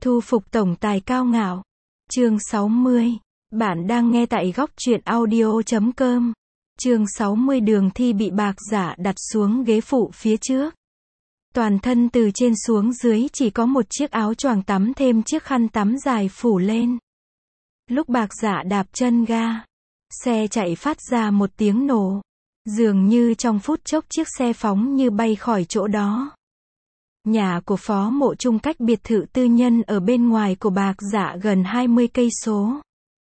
Thu phục tổng tài cao ngạo. Chương 60. Bạn đang nghe tại góc truyện audio.com. Chương 60. Đường Thi bị Bạc Giả đặt xuống ghế phụ phía trước. Toàn thân từ trên xuống dưới chỉ có một chiếc áo choàng tắm thêm chiếc khăn tắm dài phủ lên. Lúc Bạc Giả đạp chân ga, xe chạy phát ra một tiếng nổ. Dường như trong phút chốc chiếc xe phóng như bay khỏi chỗ đó. Nhà của Phó Mộ Trung cách biệt thự tư nhân ở bên ngoài của Bạc Giả gần 20 cây số.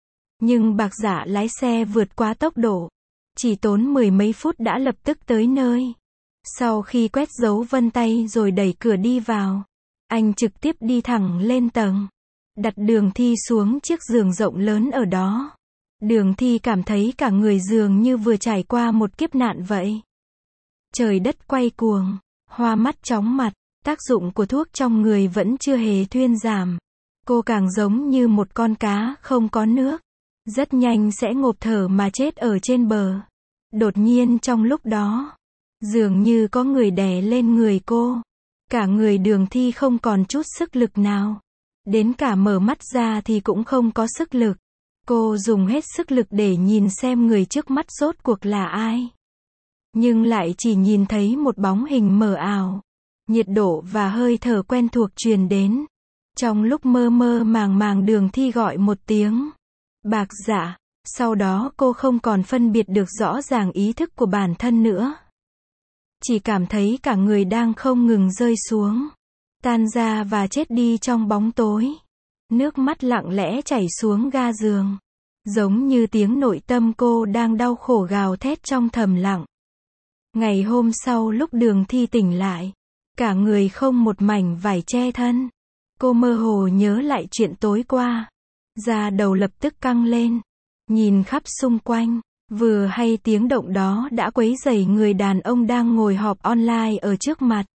Nhưng Bạc Giả lái xe vượt quá tốc độ, chỉ tốn mười mấy phút đã lập tức tới nơi. Sau khi quét dấu vân tay rồi đẩy cửa đi vào, anh trực tiếp đi thẳng lên tầng, đặt Đường Thi xuống chiếc giường rộng lớn ở đó. Đường Thi cảm thấy cả người dường như vừa trải qua một kiếp nạn vậy. Trời đất quay cuồng, hoa mắt chóng mặt, tác dụng của thuốc trong người vẫn chưa hề thuyên giảm. Cô càng giống như một con cá không có nước, rất nhanh sẽ ngộp thở mà chết ở trên bờ. Đột nhiên trong lúc đó, dường như có người đè lên người cô. Cả người Đường Thi không còn chút sức lực nào. Đến cả mở mắt ra thì cũng không có sức lực. Cô dùng hết sức lực để nhìn xem người trước mắt rốt cuộc là ai. Nhưng lại chỉ nhìn thấy một bóng hình mờ ảo. Nhiệt độ và hơi thở quen thuộc truyền đến. Trong lúc mơ mơ màng màng Đường Thi gọi một tiếng Bạc Giả. Sau đó cô không còn phân biệt được rõ ràng ý thức của bản thân nữa. Chỉ cảm thấy cả người đang không ngừng rơi xuống, tan ra và chết đi trong bóng tối. Nước mắt lặng lẽ chảy xuống ga giường, giống như tiếng nội tâm cô đang đau khổ gào thét trong thầm lặng. Ngày hôm sau lúc Đường Thi tỉnh lại, cả người không một mảnh vải che thân. Cô mơ hồ nhớ lại chuyện tối qua. Da đầu lập tức căng lên, nhìn khắp xung quanh. Vừa hay tiếng động đó đã quấy rầy người đàn ông đang ngồi họp online ở trước mặt.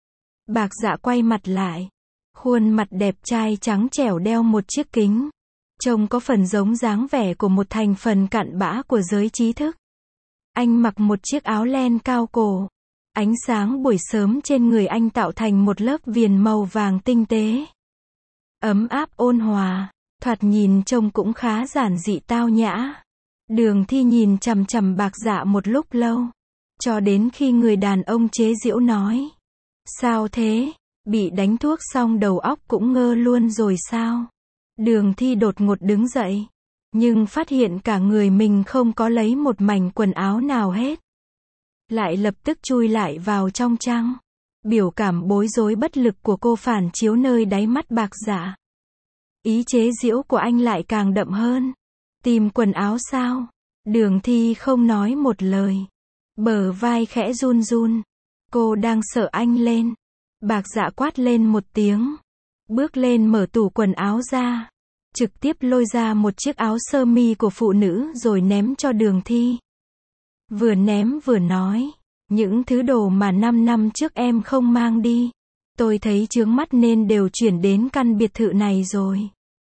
Bạc Giả quay mặt lại. Khuôn mặt đẹp trai trắng trẻo đeo một chiếc kính. Trông có phần giống dáng vẻ của một thành phần cặn bã của giới trí thức. Anh mặc một chiếc áo len cao cổ. Ánh sáng buổi sớm trên người anh tạo thành một lớp viền màu vàng tinh tế. Ấm áp ôn hòa, thoạt nhìn trông cũng khá giản dị tao nhã. Đường Thi nhìn chằm chằm Bạc Giả một lúc lâu, cho đến khi người đàn ông chế giễu nói: "Sao thế? Bị đánh thuốc xong đầu óc cũng ngơ luôn rồi sao?" Đường Thi đột ngột đứng dậy, nhưng phát hiện cả người mình không có lấy một mảnh quần áo nào hết. Lại lập tức chui lại vào trong chăn. Biểu cảm bối rối bất lực của cô phản chiếu nơi đáy mắt Bạc Giả. Ý chế giễu của anh lại càng đậm hơn. "Tìm quần áo sao?" Đường Thi không nói một lời. Bờ vai khẽ run run. Cô đang sợ anh lên. Bạc Giả quát lên một tiếng. Bước lên mở tủ quần áo ra. Trực tiếp lôi ra một chiếc áo sơ mi của phụ nữ rồi ném cho Đường Thi. Vừa ném vừa nói: "Những thứ đồ mà 5 năm trước em không mang đi. Tôi thấy chướng mắt nên đều chuyển đến căn biệt thự này rồi.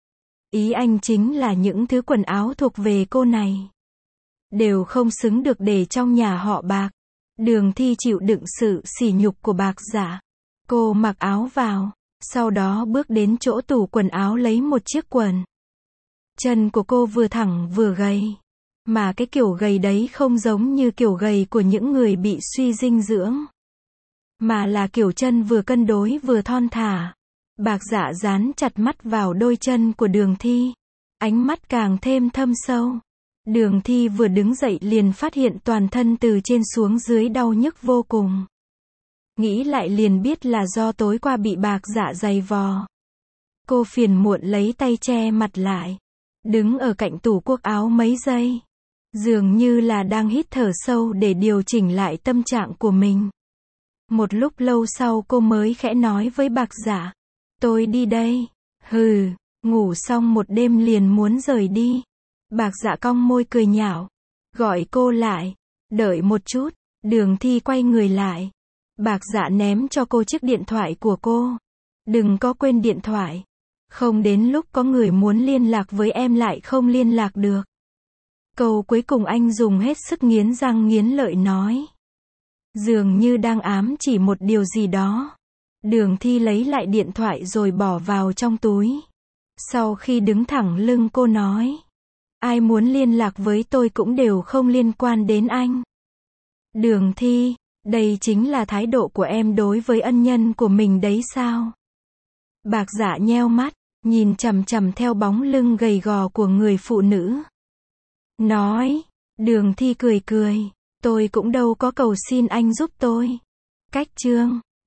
Ý anh chính là những thứ quần áo thuộc về cô này đều không xứng được để trong nhà họ Bạc." Đường Thi chịu đựng sự sỉ nhục của Bạc Giả. Cô mặc áo vào, sau đó bước đến chỗ tủ quần áo lấy một chiếc quần. Chân của cô vừa thẳng vừa gầy. Mà cái kiểu gầy đấy không giống như kiểu gầy của những người bị suy dinh dưỡng. Mà là kiểu chân vừa cân đối vừa thon thả. Bạc Giả dán chặt mắt vào đôi chân của Đường Thi. Ánh mắt càng thêm thâm sâu. Đường Thi vừa đứng dậy liền phát hiện toàn thân từ trên xuống dưới đau nhức vô cùng. Nghĩ lại liền biết là do tối qua bị Bạc Giả giày vò. Cô phiền muộn lấy tay che mặt lại. Đứng ở cạnh tủ quốc áo mấy giây. Dường như là đang hít thở sâu để điều chỉnh lại tâm trạng của mình. Một lúc lâu sau cô mới khẽ nói với Bạc Giả: "Tôi đi đây." "Hừ, ngủ xong một đêm liền muốn rời đi." Bạc Giả cong môi cười nhạo. Gọi cô lại. "Đợi một chút." Đường Thi quay người lại. Bạc Giả ném cho cô chiếc điện thoại của cô. "Đừng có quên điện thoại. Không đến lúc có người muốn liên lạc với em lại không liên lạc được." Câu cuối cùng anh dùng hết sức nghiến răng nghiến lợi nói. Dường như đang ám chỉ một điều gì đó. Đường Thi lấy lại điện thoại rồi bỏ vào trong túi. Sau khi đứng thẳng lưng cô nói. Ai muốn liên lạc với tôi cũng đều không liên quan đến anh. Đường Thi, đây chính là thái độ của em đối với ân nhân của mình đấy sao? Bạc Dạ nheo mắt, nhìn chằm chằm theo bóng lưng gầy gò của người phụ nữ. Nói, Đường Thi cười cười, tôi cũng đâu có cầu xin anh giúp tôi. Cách chương